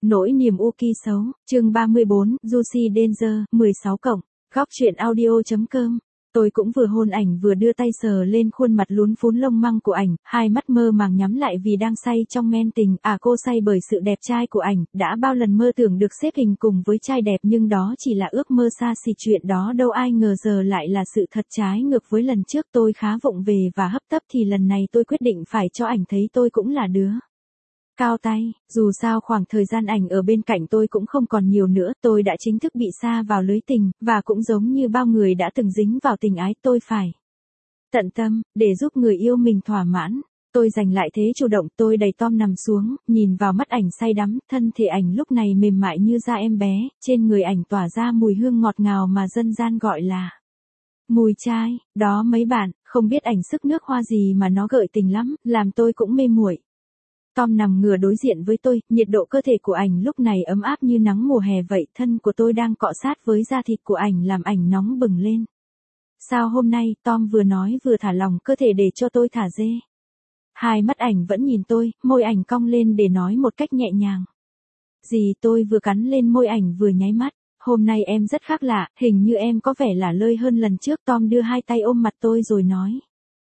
Nỗi niềm Uki xấu, chương 34, Juicy Danger, 16 cộng, góc truyện audio.com. Tôi cũng vừa hôn ảnh vừa đưa tay sờ lên khuôn mặt lún phún lông măng của ảnh, hai mắt mơ màng nhắm lại vì đang say trong men tình. Cô say bởi sự đẹp trai của ảnh, đã bao lần mơ tưởng được xếp hình cùng với trai đẹp nhưng đó chỉ là ước mơ xa xỉ, chuyện đó đâu ai ngờ giờ lại là sự thật trái ngược với lần trước tôi khá vụng về và hấp tấp thì lần này tôi quyết định phải cho ảnh thấy tôi cũng là đứa cao tay. Dù sao khoảng thời gian ảnh ở bên cạnh tôi cũng không còn nhiều nữa, tôi đã chính thức bị sa vào lưới tình, và cũng giống như bao người đã từng dính vào tình ái, tôi phải tận tâm, để giúp người yêu mình thỏa mãn. Tôi giành lại thế chủ động, tôi đẩy Tom nằm xuống, nhìn vào mắt ảnh say đắm, thân thể ảnh lúc này mềm mại như da em bé, trên người ảnh tỏa ra mùi hương ngọt ngào mà dân gian gọi là mùi trai. Đó mấy bạn, không biết ảnh sức nước hoa gì mà nó gợi tình lắm, làm tôi cũng mê muội. Tom nằm ngửa đối diện với tôi, nhiệt độ cơ thể của ảnh lúc này ấm áp như nắng mùa hè vậy, thân của tôi đang cọ sát với da thịt của ảnh làm ảnh nóng bừng lên. Sao hôm nay, Tom vừa nói vừa thả lỏng cơ thể để cho tôi thả dê. Hai mắt ảnh vẫn nhìn tôi, môi ảnh cong lên để nói một cách nhẹ nhàng. Gì, tôi vừa cắn lên môi ảnh vừa nháy mắt. Hôm nay em rất khác lạ, hình như em có vẻ lả lơi hơn lần trước. Tom đưa hai tay ôm mặt tôi rồi nói.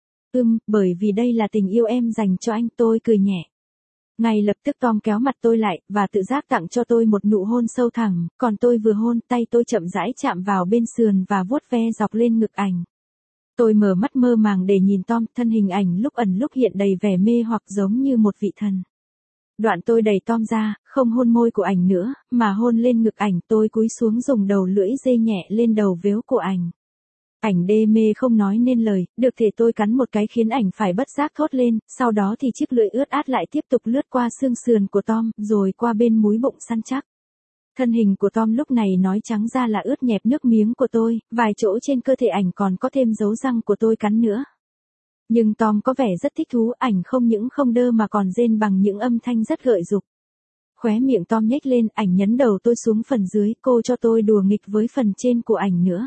Bởi vì đây là tình yêu em dành cho anh. Tôi cười nhẹ. Ngay lập tức Tom kéo mặt tôi lại, và tự giác tặng cho tôi một nụ hôn sâu thẳm, còn tôi vừa hôn, tay tôi chậm rãi chạm vào bên sườn và vuốt ve dọc lên ngực ảnh. Tôi mở mắt mơ màng để nhìn Tom, thân hình ảnh lúc ẩn lúc hiện đầy vẻ mê hoặc giống như một vị thần. Đoạn tôi đẩy Tom ra, không hôn môi của ảnh nữa, mà hôn lên ngực ảnh. Tôi cúi xuống dùng đầu lưỡi dê nhẹ lên đầu véo của ảnh. Ảnh đê mê không nói nên lời, được thể tôi cắn một cái khiến ảnh phải bất giác thốt lên, sau đó thì chiếc lưỡi ướt át lại tiếp tục lướt qua xương sườn của Tom, rồi qua bên múi bụng săn chắc. Thân hình của Tom lúc này nói trắng ra là ướt nhẹp nước miếng của tôi, vài chỗ trên cơ thể ảnh còn có thêm dấu răng của tôi cắn nữa. Nhưng Tom có vẻ rất thích thú, ảnh không những không đơ mà còn rên bằng những âm thanh rất gợi dục. Khóe miệng Tom nhếch lên, ảnh nhấn đầu tôi xuống phần dưới, cô cho tôi đùa nghịch với phần trên của ảnh nữa.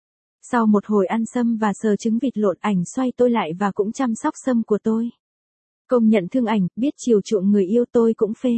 Sau một hồi ăn sâm và sờ trứng vịt lộn, ảnh xoay tôi lại và cũng chăm sóc sâm của tôi. Công nhận thương ảnh, biết chiều chuộng người yêu, tôi cũng phê.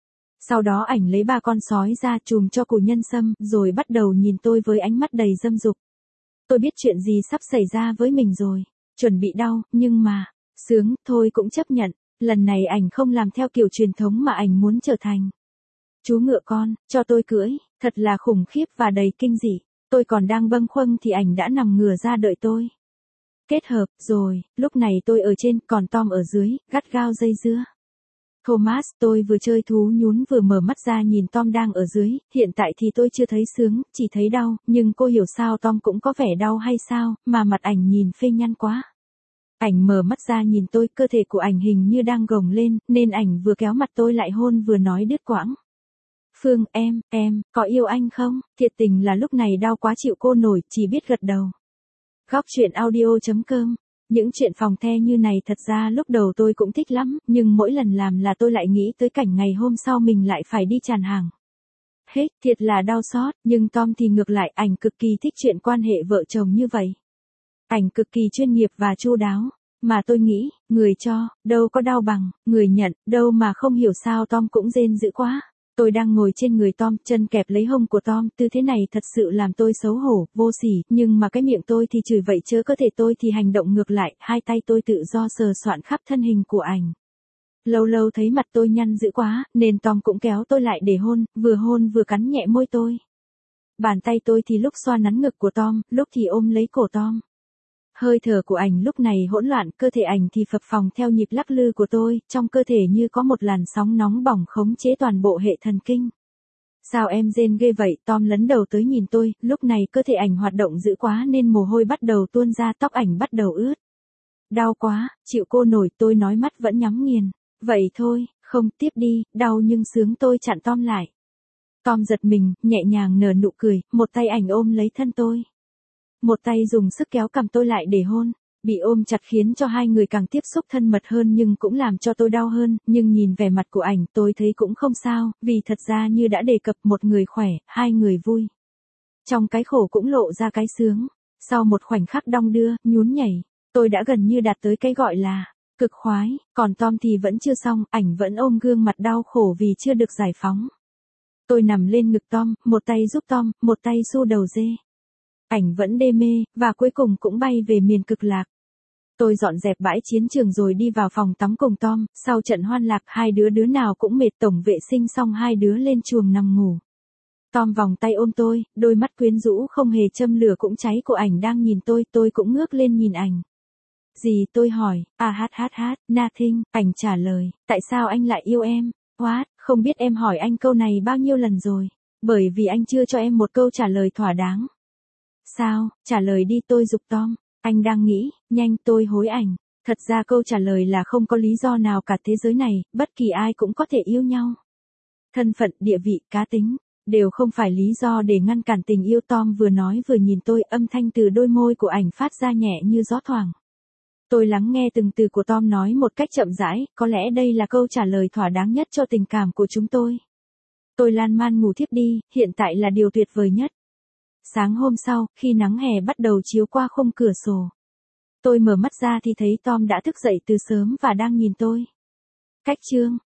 Sau đó ảnh lấy 3 con sói ra chùm cho củ nhân sâm, rồi bắt đầu nhìn tôi với ánh mắt đầy dâm dục. Tôi biết chuyện gì sắp xảy ra với mình rồi. Chuẩn bị đau, nhưng mà, sướng, thôi cũng chấp nhận. Lần này ảnh không làm theo kiểu truyền thống mà ảnh muốn trở thành chú ngựa con, cho tôi cưỡi, thật là khủng khiếp và đầy kinh dị. Tôi còn đang bâng khuâng thì ảnh đã nằm ngửa ra đợi tôi kết hợp, rồi, lúc này tôi ở trên, còn Tom ở dưới, gắt gao dây dưa. Thomas, tôi vừa chơi thú nhún vừa mở mắt ra nhìn Tom đang ở dưới, hiện tại thì tôi chưa thấy sướng, chỉ thấy đau, nhưng cô hiểu sao Tom cũng có vẻ đau hay sao, mà mặt ảnh nhìn phê nhăn quá. Ảnh mở mắt ra nhìn tôi, cơ thể của ảnh hình như đang gồng lên, nên ảnh vừa kéo mặt tôi lại hôn vừa nói đứt quãng. Phương, em, có yêu anh không? Thiệt tình là lúc này đau quá chịu cô nổi, chỉ biết gật đầu. Góc truyện audio.com. Những chuyện phòng the như này thật ra lúc đầu tôi cũng thích lắm, nhưng mỗi lần làm là tôi lại nghĩ tới cảnh ngày hôm sau mình lại phải đi tràn hàng. Hết, thiệt là đau xót, nhưng Tom thì ngược lại, ảnh cực kỳ thích chuyện quan hệ vợ chồng như vậy. Ảnh cực kỳ chuyên nghiệp và chu đáo. Mà tôi nghĩ, người cho, đâu có đau bằng, người nhận, đâu mà không hiểu sao Tom cũng rên dữ quá. Tôi đang ngồi trên người Tom, chân kẹp lấy hông của Tom, tư thế này thật sự làm tôi xấu hổ, vô sỉ, nhưng mà cái miệng tôi thì chửi vậy chớ cơ thể tôi thì hành động ngược lại, hai tay tôi tự do sờ soạn khắp thân hình của ảnh. Lâu lâu thấy mặt tôi nhăn dữ quá, nên Tom cũng kéo tôi lại để hôn vừa cắn nhẹ môi tôi. Bàn tay tôi thì lúc xoa nắn ngực của Tom, lúc thì ôm lấy cổ Tom. Hơi thở của ảnh lúc này hỗn loạn, cơ thể ảnh thì phập phồng theo nhịp lắc lư của tôi, trong cơ thể như có một làn sóng nóng bỏng khống chế toàn bộ hệ thần kinh. Sao em rên ghê vậy? Tom lấn đầu tới nhìn tôi, lúc này cơ thể ảnh hoạt động dữ quá nên mồ hôi bắt đầu tuôn ra, tóc ảnh bắt đầu ướt. Đau quá, chịu cô nổi, tôi nói mắt vẫn nhắm nghiền. Vậy thôi, không, tiếp đi, đau nhưng sướng, tôi chặn Tom lại. Tom giật mình, nhẹ nhàng nở nụ cười, một tay ảnh ôm lấy thân tôi. Một tay dùng sức kéo cằm tôi lại để hôn, bị ôm chặt khiến cho hai người càng tiếp xúc thân mật hơn nhưng cũng làm cho tôi đau hơn, nhưng nhìn vẻ mặt của ảnh tôi thấy cũng không sao, vì thật ra như đã đề cập, một người khỏe, hai người vui. Trong cái khổ cũng lộ ra cái sướng, sau một khoảnh khắc đong đưa, nhún nhảy, tôi đã gần như đạt tới cái gọi là cực khoái, còn Tom thì vẫn chưa xong, ảnh vẫn ôm gương mặt đau khổ vì chưa được giải phóng. Tôi nằm lên ngực Tom, một tay giúp Tom, một tay xu đầu dê. Ảnh vẫn đê mê, và cuối cùng cũng bay về miền cực lạc. Tôi dọn dẹp bãi chiến trường rồi đi vào phòng tắm cùng Tom, sau trận hoan lạc hai đứa nào cũng mệt, tổng vệ sinh xong hai đứa lên chuồng nằm ngủ. Tom vòng tay ôm tôi, đôi mắt quyến rũ không hề châm lửa cũng cháy của ảnh đang nhìn tôi cũng ngước lên nhìn ảnh. Gì, tôi hỏi, nothing, ảnh trả lời, tại sao anh lại yêu em? What, không biết em hỏi anh câu này bao nhiêu lần rồi, bởi vì anh chưa cho em một câu trả lời thỏa đáng. Sao, trả lời đi, tôi giục Tom. Anh đang nghĩ, nhanh, tôi hối ảnh. Thật ra câu trả lời là không có lý do nào cả thế giới này, bất kỳ ai cũng có thể yêu nhau. Thân phận, địa vị, cá tính, đều không phải lý do để ngăn cản tình yêu. Tom vừa nói vừa nhìn tôi, âm thanh từ đôi môi của ảnh phát ra nhẹ như gió thoảng. Tôi lắng nghe từng từ của Tom nói một cách chậm rãi, có lẽ đây là câu trả lời thỏa đáng nhất cho tình cảm của chúng tôi. Tôi lan man ngủ thiếp đi, hiện tại là điều tuyệt vời nhất. Sáng hôm sau, khi nắng hè bắt đầu chiếu qua khung cửa sổ, tôi mở mắt ra thì thấy Tom đã thức dậy từ sớm và đang nhìn tôi. Cách chương